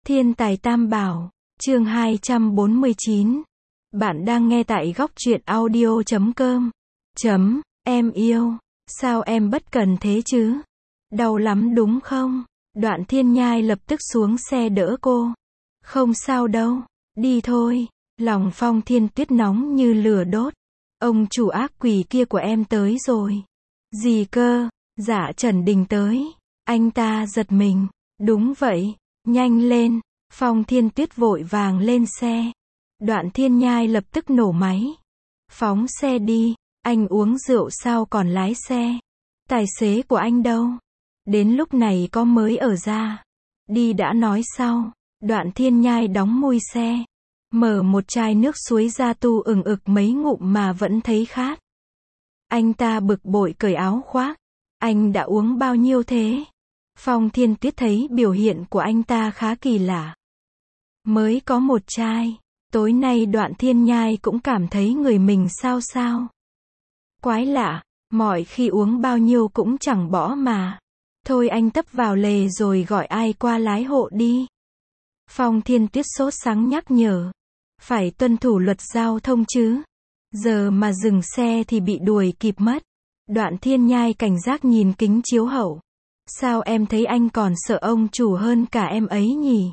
Thiên tài tam bảo, chương 249. Bạn đang nghe tại góc truyện audio.com. Em yêu, sao em bất cần thế chứ? Đau lắm đúng không? Đoạn Thiên Nhai lập tức xuống xe đỡ cô. Không sao đâu, đi thôi. Lòng Phong Thiên Tuyết nóng như lửa đốt. Ông chủ ác quỷ kia của em tới rồi. Gì cơ? Dạ Trần Đình tới. Anh ta giật mình. Đúng vậy, nhanh lên. Phong Thiên Tuyết vội vàng lên xe. Đoạn Thiên Nhai lập tức nổ máy. Phóng xe đi, anh uống rượu sao còn lái xe? Tài xế của anh đâu? Đến lúc này có mới ở ra. Đi đã nói sau. Đoạn Thiên Nhai đóng mui xe. Mở một chai nước suối ra tu ừng ực mấy ngụm mà vẫn thấy khát. Anh ta bực bội cởi áo khoác. Anh đã uống bao nhiêu thế? Phong Thiên Tuyết thấy biểu hiện của anh ta khá kỳ lạ. Mới có một chai. Tối nay Đoạn Thiên Nhai cũng cảm thấy người mình sao sao. Quái lạ, mọi khi uống bao nhiêu cũng chẳng bỏ mà. Thôi anh tấp vào lề rồi gọi ai qua lái hộ đi. Phong Thiên Tuyết sốt sắng nhắc nhở. Phải tuân thủ luật giao thông chứ. Giờ mà dừng xe thì bị đuổi kịp mất. Đoạn Thiên Nhai cảnh giác nhìn kính chiếu hậu. Sao em thấy anh còn sợ ông chủ hơn cả em ấy nhỉ?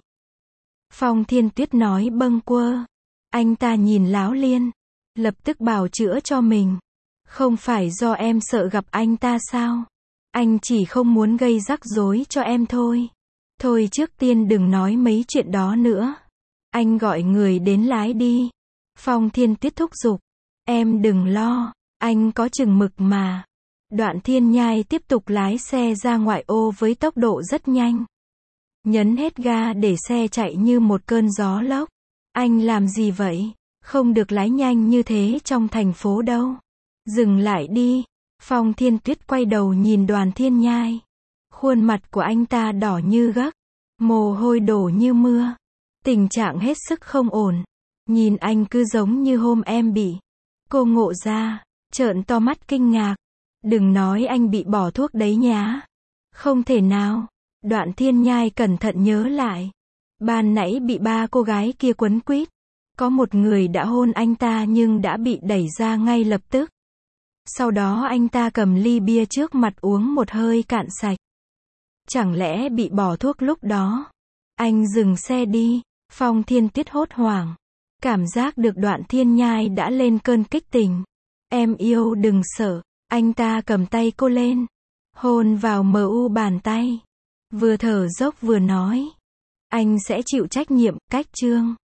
Phong Thiên Tuyết nói bâng quơ. Anh ta nhìn Láo Liên. Lập tức bào chữa cho mình. Không phải do em sợ gặp anh ta sao? Anh chỉ không muốn gây rắc rối cho em thôi. Thôi trước tiên đừng nói mấy chuyện đó nữa. Anh gọi người đến lái đi. Phong Thiên Tuyết thúc giục. Em đừng lo, anh có chừng mực mà. Đoạn Thiên Nhai tiếp tục lái xe ra ngoại ô với tốc độ rất nhanh. Nhấn hết ga để xe chạy như một cơn gió lốc. Anh làm gì vậy? Không được lái nhanh như thế trong thành phố đâu. Dừng lại đi. Phong Thiên Tuyết quay đầu nhìn Đoàn Thiên Nhai. Khuôn mặt của anh ta đỏ như gấc. Mồ hôi đổ như mưa. Tình trạng hết sức không ổn. Nhìn anh cứ giống như hôm em bị. Cô ngộ ra, trợn to mắt kinh ngạc. Đừng nói anh bị bỏ thuốc đấy nhá. Không thể nào. Đoạn Thiên Nhai cẩn thận nhớ lại. Ban nãy bị ba cô gái kia quấn quýt. Có một người đã hôn anh ta nhưng đã bị đẩy ra ngay lập tức. Sau đó anh ta cầm ly bia trước mặt uống một hơi cạn sạch. Chẳng lẽ bị bỏ thuốc lúc đó? Anh dừng xe đi. Phong Thiên Tuyết hốt hoảng. Cảm giác được Đoạn Thiên Nhai đã lên cơn kích tình. Em yêu đừng sợ. Anh ta cầm tay cô lên. Hôn vào mu bàn tay. Vừa thở dốc vừa nói. Anh sẽ chịu trách nhiệm, cách chương.